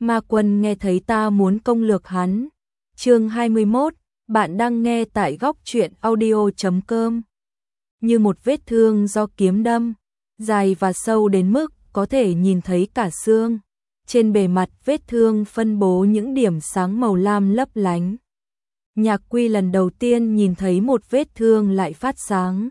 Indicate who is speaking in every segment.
Speaker 1: Ma Quân nghe thấy ta muốn công lược hắn. Chương 21, bạn đang nghe tại góc truyện audio.com. Như một vết thương do kiếm đâm, dài và sâu đến mức có thể nhìn thấy cả xương. Trên bề mặt vết thương phân bố những điểm sáng màu lam lấp lánh. Nhạc Quy lần đầu tiên nhìn thấy một vết thương lại phát sáng.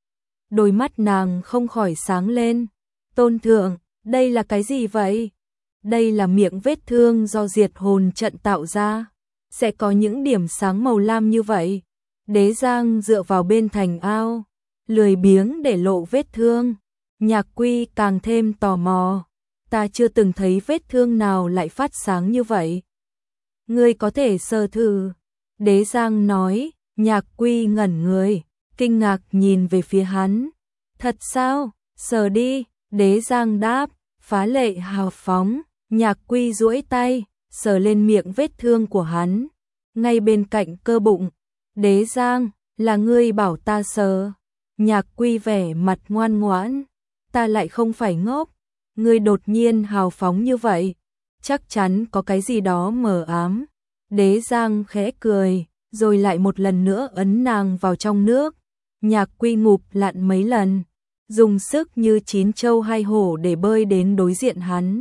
Speaker 1: Đôi mắt nàng không khỏi sáng lên. Tôn thượng, đây là cái gì vậy? Đây là miệng vết thương do diệt hồn trận tạo ra. Sẽ có những điểm sáng màu lam như vậy. Đế Giang dựa vào bên thành ao, lười biếng để lộ vết thương. Nhạc Quy càng thêm tò mò. Ta chưa từng thấy vết thương nào lại phát sáng như vậy. Ngươi có thể sờ thử. Đế Giang nói. Nhạc Quy ngẩn người, kinh ngạc nhìn về phía hắn. Thật sao? Sờ đi. Đế Giang đáp, phá lệ hào phóng. Nhạc Quy duỗi tay, sờ lên miệng vết thương của hắn, ngay bên cạnh cơ bụng. Đế Giang, là ngươi bảo ta sờ. Nhạc Quy vẻ mặt ngoan ngoãn. Ta lại không phải ngốc. Ngươi đột nhiên hào phóng như vậy, chắc chắn có cái gì đó mờ ám. Đế Giang khẽ cười, rồi lại một lần nữa ấn nàng vào trong nước. Nhạc Quy ngụp lặn mấy lần, dùng sức như chín trâu hai hổ để bơi đến đối diện hắn.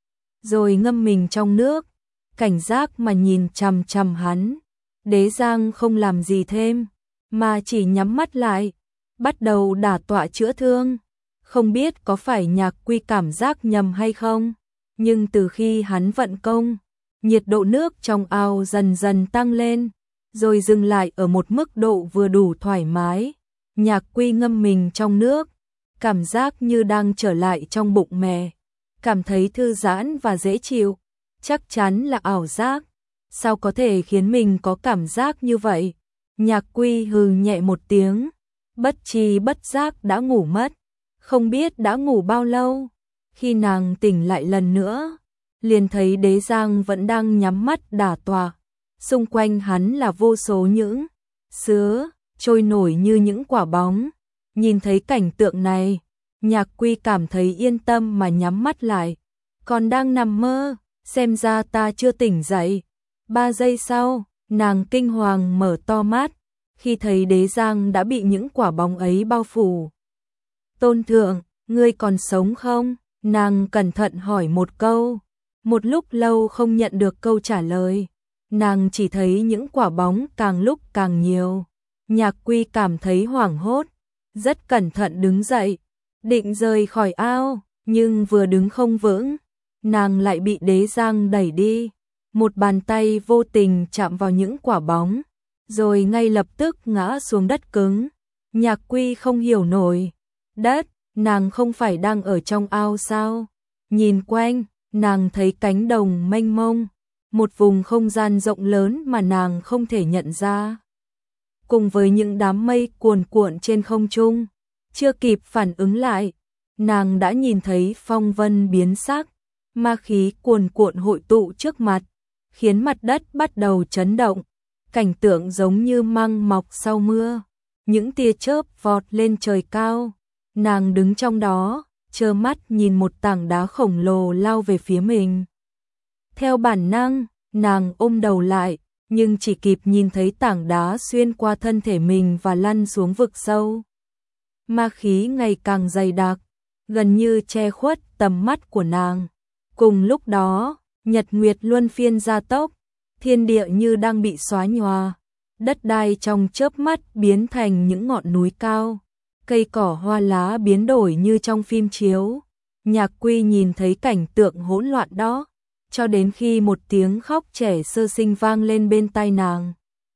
Speaker 1: Rồi ngâm mình trong nước, cảnh giác mà nhìn chằm chằm hắn. Đế Giang không làm gì thêm, mà chỉ nhắm mắt lại, bắt đầu đả tọa chữa thương. Không biết có phải Nhạc Quy cảm giác nhầm hay không, nhưng từ khi hắn vận công, nhiệt độ nước trong ao dần dần tăng lên, rồi dừng lại ở một mức độ vừa đủ thoải mái. Nhạc Quy ngâm mình trong nước, cảm giác như đang trở lại trong bụng mẹ, cảm thấy thư giãn và dễ chịu. Chắc chắn là ảo giác. Sao có thể khiến mình có cảm giác như vậy? Nhạc Quy hừ nhẹ một tiếng, bất tri bất giác đã ngủ mất. Không biết đã ngủ bao lâu. Khi nàng tỉnh lại lần nữa, liền thấy Đế Giang vẫn đang nhắm mắt đả tọa. Xung quanh hắn là vô số những sứa trôi nổi như những quả bóng. Nhìn thấy cảnh tượng này, Nhạc Quy cảm thấy yên tâm mà nhắm mắt lại. Còn đang nằm mơ, xem ra ta chưa tỉnh dậy. 3 giây sau, nàng kinh hoàng mở to mắt, khi thấy Đế Giang đã bị những quả bóng ấy bao phủ. Tôn thượng, ngươi còn sống không? Nàng cẩn thận hỏi một câu. Một lúc lâu không nhận được câu trả lời. Nàng chỉ thấy những quả bóng càng lúc càng nhiều. Nhạc Quy cảm thấy hoảng hốt, rất cẩn thận đứng dậy, định rời khỏi ao, nhưng vừa đứng không vững, nàng lại bị Đế Giang đẩy đi. Một bàn tay vô tình chạm vào những quả bóng, rồi ngay lập tức ngã xuống đất cứng. Nhạc Quy không hiểu nổi. Đất, nàng không phải đang ở trong ao sao? Nhìn quanh, nàng thấy cánh đồng mênh mông, một vùng không gian rộng lớn mà nàng không thể nhận ra. Cùng với những đám mây cuồn cuộn trên không trung, chưa kịp phản ứng lại, nàng đã nhìn thấy phong vân biến sắc, ma khí cuồn cuộn hội tụ trước mặt, khiến mặt đất bắt đầu chấn động. Cảnh tượng giống như măng mọc sau mưa, những tia chớp vọt lên trời cao. Nàng đứng trong đó, trơ mắt nhìn một tảng đá khổng lồ lao về phía mình. Theo bản năng, nàng ôm đầu lại, nhưng chỉ kịp nhìn thấy tảng đá xuyên qua thân thể mình và lăn xuống vực sâu. Ma khí ngày càng dày đặc, gần như che khuất tầm mắt của nàng. Cùng lúc đó, nhật nguyệt luân phiên gia tốc, thiên địa như đang bị xóa nhòa, đất đai trong chớp mắt biến thành những ngọn núi cao. Cây cỏ hoa lá biến đổi như trong phim chiếu. Nhạc Quy nhìn thấy cảnh tượng hỗn loạn đó, cho đến khi một tiếng khóc trẻ sơ sinh vang lên bên tai nàng.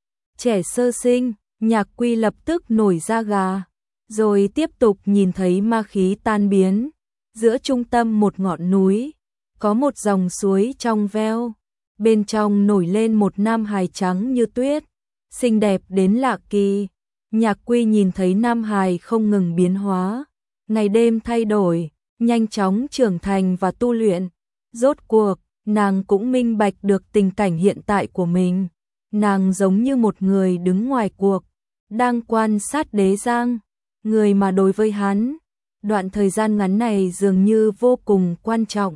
Speaker 1: Trẻ sơ sinh, Nhạc Quy lập tức nổi da gà, rồi tiếp tục nhìn thấy ma khí tan biến. Giữa trung tâm một ngọn núi, có một dòng suối trong veo, bên trong nổi lên một nam hài trắng như tuyết, xinh đẹp đến lạ kỳ. Nhạc Quy nhìn thấy nam hài không ngừng biến hóa, ngày đêm thay đổi, nhanh chóng trưởng thành và tu luyện. Rốt cuộc, nàng cũng minh bạch được tình cảnh hiện tại của mình. Nàng giống như một người đứng ngoài cuộc, đang quan sát Đế Giang, người mà đối với hắn, đoạn thời gian ngắn này dường như vô cùng quan trọng.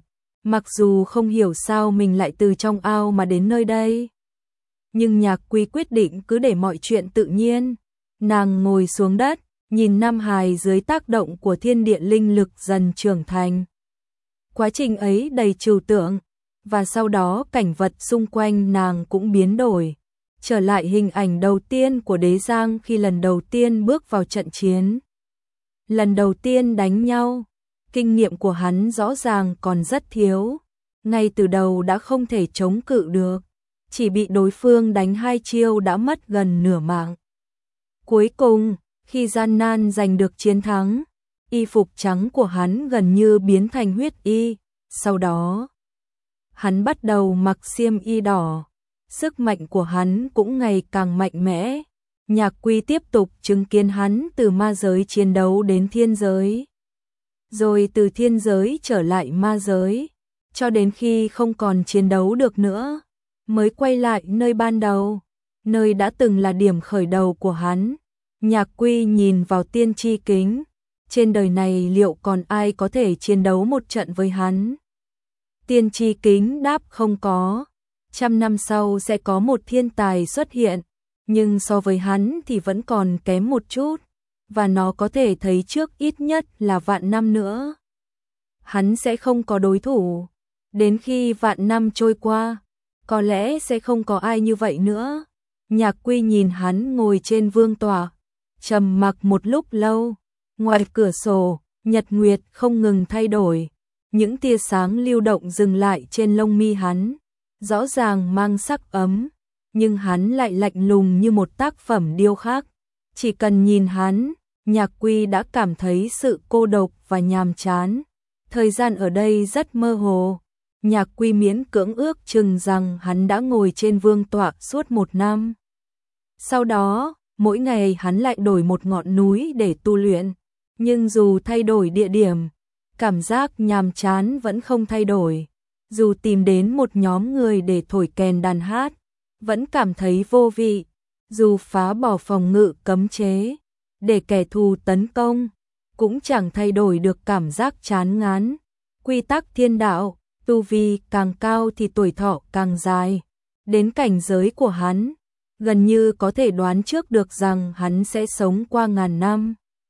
Speaker 1: Mặc dù không hiểu sao mình lại từ trong ao mà đến nơi đây, nhưng Nhạc Quy quyết định cứ để mọi chuyện tự nhiên. Nàng ngồi xuống đất, nhìn Nam Hải dưới tác động của thiên địa linh lực dần trưởng thành. Quá trình ấy đầy trừu tượng, và sau đó cảnh vật xung quanh nàng cũng biến đổi, trở lại hình ảnh đầu tiên của Đế Giang khi lần đầu tiên bước vào trận chiến. Lần đầu tiên đánh nhau, kinh nghiệm của hắn rõ ràng còn rất thiếu, ngay từ đầu đã không thể chống cự được, chỉ bị đối phương đánh 2 chiêu đã mất gần nửa mạng. Cuối cùng, khi gian nan giành được chiến thắng, y phục trắng của hắn gần như biến thành huyết y, sau đó hắn bắt đầu mặc xiêm y đỏ, sức mạnh của hắn cũng ngày càng mạnh mẽ. Nhạc Quy tiếp tục chứng kiến hắn từ ma giới chiến đấu đến thiên giới, rồi từ thiên giới trở lại ma giới, cho đến khi không còn chiến đấu được nữa, mới quay lại nơi ban đầu, nơi đã từng là điểm khởi đầu của hắn. Nhạc Quy nhìn vào tiên tri kính, trên đời này liệu còn ai có thể chiến đấu một trận với hắn? Tiên tri kính đáp không có, 100 năm sau sẽ có một thiên tài xuất hiện, nhưng so với hắn thì vẫn còn kém một chút, và nó có thể thấy trước ít nhất là vạn năm nữa. Hắn sẽ không có đối thủ, đến khi vạn năm trôi qua, có lẽ sẽ không có ai như vậy nữa. Nhạc Quy nhìn hắn ngồi trên vương tọa, trầm mặc một lúc lâu, ngoài cửa sổ, nhật nguyệt không ngừng thay đổi, những tia sáng lưu động dừng lại trên lông mi hắn, rõ ràng mang sắc ấm, nhưng hắn lại lạnh lùng như một tác phẩm điêu khắc. Chỉ cần nhìn hắn, Nhạc Quy đã cảm thấy sự cô độc và nhàm chán. Thời gian ở đây rất mơ hồ. Nhạc Quy miễn cưỡng ước chừng rằng hắn đã ngồi trên vương tọa suốt 1 năm. Sau đó, mỗi ngày hắn lại đổi một ngọn núi để tu luyện. Nhưng dù thay đổi địa điểm, cảm giác nhàm chán vẫn không thay đổi. Dù tìm đến một nhóm người để thổi kèn đàn hát, vẫn cảm thấy vô vị. Dù phá bỏ phòng ngự cấm chế, để kẻ thù tấn công, cũng chẳng thay đổi được cảm giác chán ngán. Quy tắc thiên đạo, tu vi càng cao thì tuổi thọ càng dài. Đến cảnh giới của hắn, gần như có thể đoán trước được rằng hắn sẽ sống qua 1000 năm,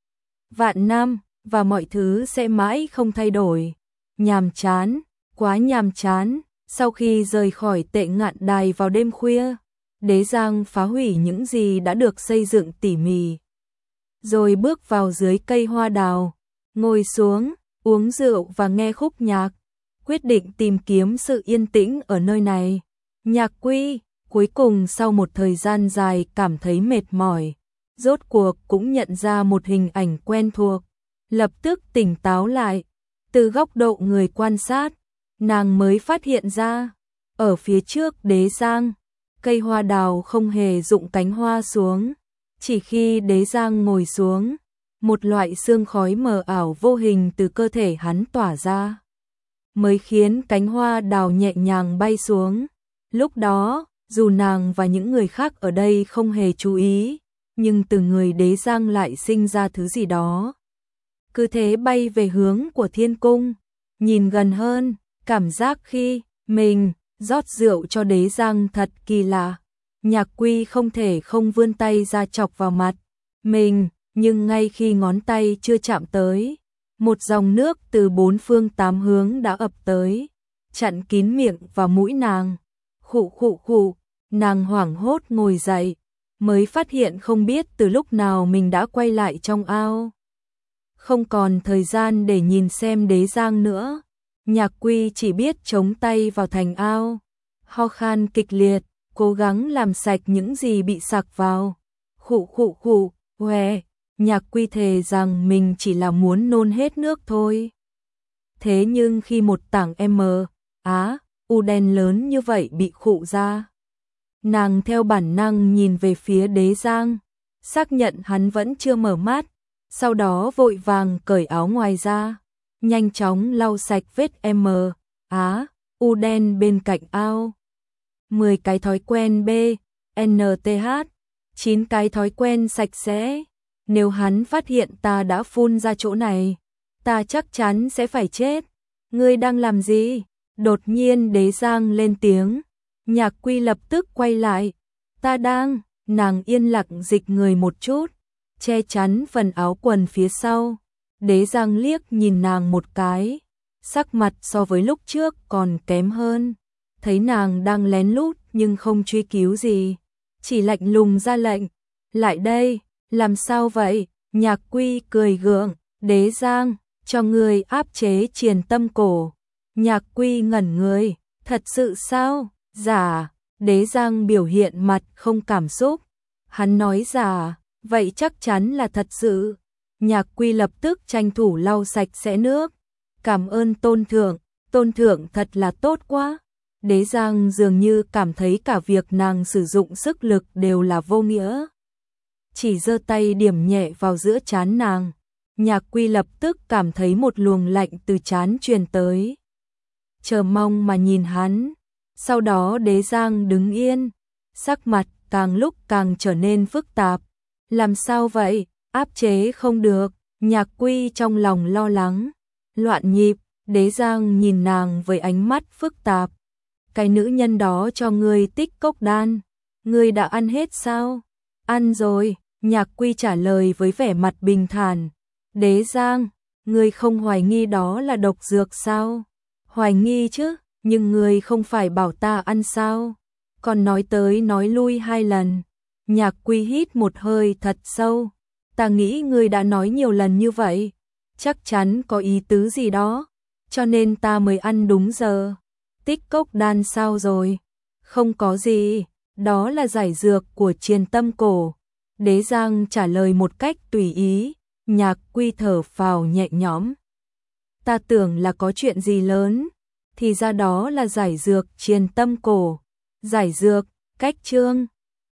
Speaker 1: vạn năm, và mọi thứ sẽ mãi không thay đổi. Nhàm chán, quá nhàm chán. Sau khi rời khỏi Tệ Ngạn Đài vào đêm khuya, Đế Giang phá hủy những gì đã được xây dựng tỉ mỉ, rồi bước vào dưới cây hoa đào, ngồi xuống, uống rượu và nghe khúc nhạc, quyết định tìm kiếm sự yên tĩnh ở nơi này. Nhạc Quy, cuối cùng sau một thời gian dài cảm thấy mệt mỏi, rốt cuộc cũng nhận ra một hình ảnh quen thuộc, lập tức tỉnh táo lại. Từ góc độ người quan sát, nàng mới phát hiện ra, ở phía trước Đế Giang, cây hoa đào không hề rụng cánh hoa xuống, chỉ khi Đế Giang ngồi xuống, một loại sương khói mờ ảo vô hình từ cơ thể hắn tỏa ra, mới khiến cánh hoa đào nhẹ nhàng bay xuống. Lúc đó, dù nàng và những người khác ở đây không hề chú ý, nhưng từ người Đế Giang lại sinh ra thứ gì đó. Cứ thế bay về hướng của thiên cung, nhìn gần hơn, cảm giác khi mình rót rượu cho Đế Giang thật kỳ lạ. Nhạc Quy không thể không vươn tay ra chọc vào mặt mình, nhưng ngay khi ngón tay chưa chạm tới, một dòng nước từ 4 phương 8 hướng đã ập tới, chặn kín miệng và mũi nàng. Khụ khụ khụ, nàng hoảng hốt ngồi dậy, mới phát hiện không biết từ lúc nào mình đã quay lại trong ao. Không còn thời gian để nhìn xem Đế Giang nữa, Nhạc Quy chỉ biết chống tay vào thành ao, ho khan kịch liệt, cố gắng làm sạch những gì bị sặc vào. Khụ khụ khụ, hoe, Nhạc Quy thề rằng mình chỉ là muốn nôn hết nước thôi. Thế nhưng khi một tảng u đen lớn như vậy bị khụ ra, nàng theo bản năng nhìn về phía Đế Giang, xác nhận hắn vẫn chưa mở mắt, sau đó vội vàng cởi áo ngoài ra, nhanh chóng lau sạch vết u đen bên cạnh ao. 10 cái thói quen BNTH, 9 cái thói quen sạch sẽ. Nếu hắn phát hiện ta đã phun ra chỗ này, ta chắc chắn sẽ phải chết. Ngươi đang làm gì? Đột nhiên Đế Giang lên tiếng, Nhạc Quy lập tức quay lại. Ta đang, nàng yên lặng dịch người một chút, che chắn phần áo quần phía sau. Đế Giang liếc nhìn nàng một cái, sắc mặt so với lúc trước còn kém hơn. Thấy nàng đang lén lút nhưng không truy cứu gì, chỉ lạnh lùng ra lệnh, lại đây. Làm sao vậy? Nhạc Quy cười gượng, Đế Giang, cho người áp chế Triền Tâm Cổ. Nhạc Quy ngẩn người, thật sự sao? Giả. Đế Giang biểu hiện mặt không cảm xúc. Hắn nói giả, vậy chắc chắn là thật sự. Nhạc Quy lập tức tranh thủ lau sạch sẽ nước. Cảm ơn tôn thượng thật là tốt quá. Đế Giang dường như cảm thấy cả việc nàng sử dụng sức lực đều là vô nghĩa. Chỉ giơ tay điểm nhẹ vào giữa trán nàng. Nhạc Quy lập tức cảm thấy một luồng lạnh từ trán truyền tới. Chờ mong mà nhìn hắn. Sau đó Đế Giang đứng yên, sắc mặt càng lúc càng trở nên phức tạp. Làm sao vậy? Áp chế không được. Nhạc Quy trong lòng lo lắng, loạn nhịp. Đế Giang nhìn nàng với ánh mắt phức tạp. Cái nữ nhân đó cho ngươi tích cốc đan, ngươi đã ăn hết sao? Ăn rồi. Nhạc Quy trả lời với vẻ mặt bình thản. Đế Giang, ngươi không hoài nghi đó là độc dược sao? Hoài nghi chứ, nhưng ngươi không phải bảo ta ăn sao? Còn nói tới nói lui 2 lần. Nhạc Quy hít một hơi thật sâu. Ta nghĩ ngươi đã nói nhiều lần như vậy, chắc chắn có ý tứ gì đó, cho nên ta mới ăn đúng giờ. Tích cốc đan sao rồi? Không có gì, đó là giải dược của Triền Tâm Cổ. Đế Giang trả lời một cách tùy ý. Nhạc Quy thở phào nhẹ nhõm. Ta tưởng là có chuyện gì lớn, thì ra đó là giải dược Triền Tâm Cổ. Giải dược, cách chương